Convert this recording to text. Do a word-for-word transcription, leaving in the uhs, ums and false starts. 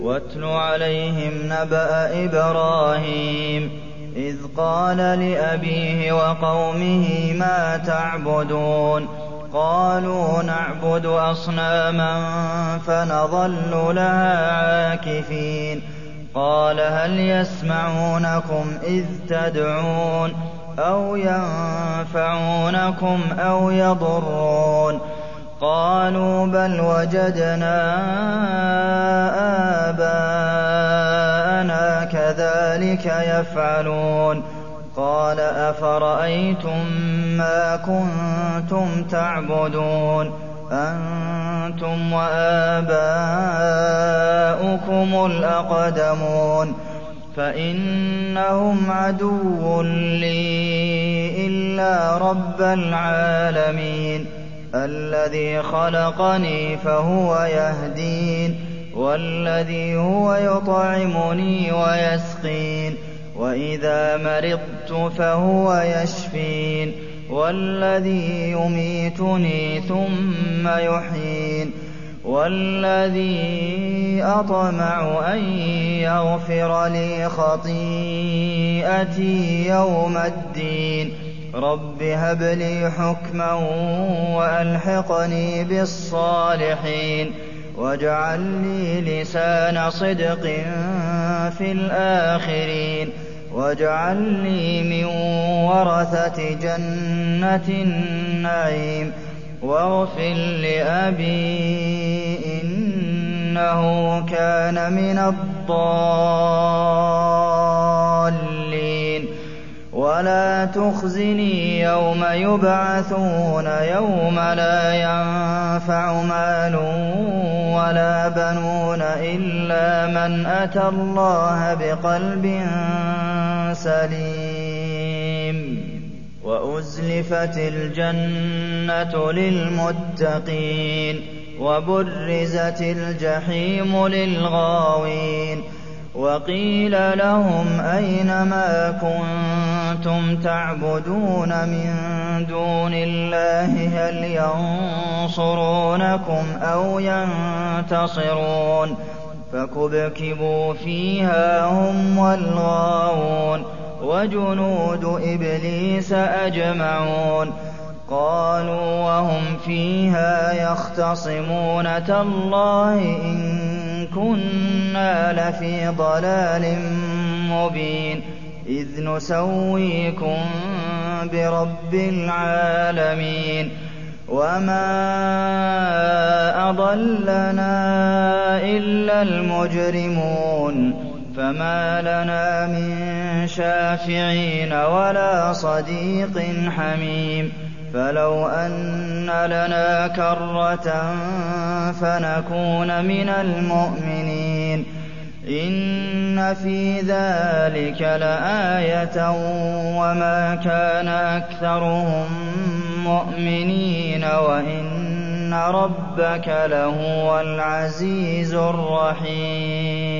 واتل عليهم نبأ إبراهيم إذ قال لأبيه وقومه ما تعبدون قالوا نعبد أصناما فنظل لها عاكفين قال هل يسمعونكم إذ تدعون أو ينفعونكم أو يضرون قالوا بل وجدنا آباءنا كذلك يفعلون قال أفرأيتم ما كنتم تعبدون أنتم وآباؤكم الأقدمون فإنهم عدو لي إلا رب العالمين الذي خلقني فهو يهدين والذي هو يطعمني ويسقين وإذا مرضت فهو يشفين والذي يميتني ثم يحيين والذي أطمع أن يغفر لي خطيئتي يوم الدين رب هب لي حكما وألحقني بالصالحين واجعل لي لسان صدق في الآخرين واجعل لي من ورثة جنة النعيم واغفر لأبي إنه كان من الضالين ولا تخزني يوم يبعثون يوم لا ينفع مال ولا بنون إلا من أتى الله بقلب سليم وأزلفت الجنة للمتقين وبرزت الجحيم للغاوين وقيل لهم أين ما كنتم تعبدون من دون الله هل ينصرونكم أو ينتصرون فكبكبوا فيها هم والغاوون وجنود إبليس أجمعون قالوا وهم فيها يختصمون تالله إن كنا لفي ضلال مبين إذ نسويكم برب العالمين وما أضلنا إلا المجرمون فما لنا من شافعين ولا صديق حميم فلو أن لنا كرة فنكون من المؤمنين إن في ذلك لآية وما كان أكثرهم مؤمنين وإن ربك لهو العزيز الرحيم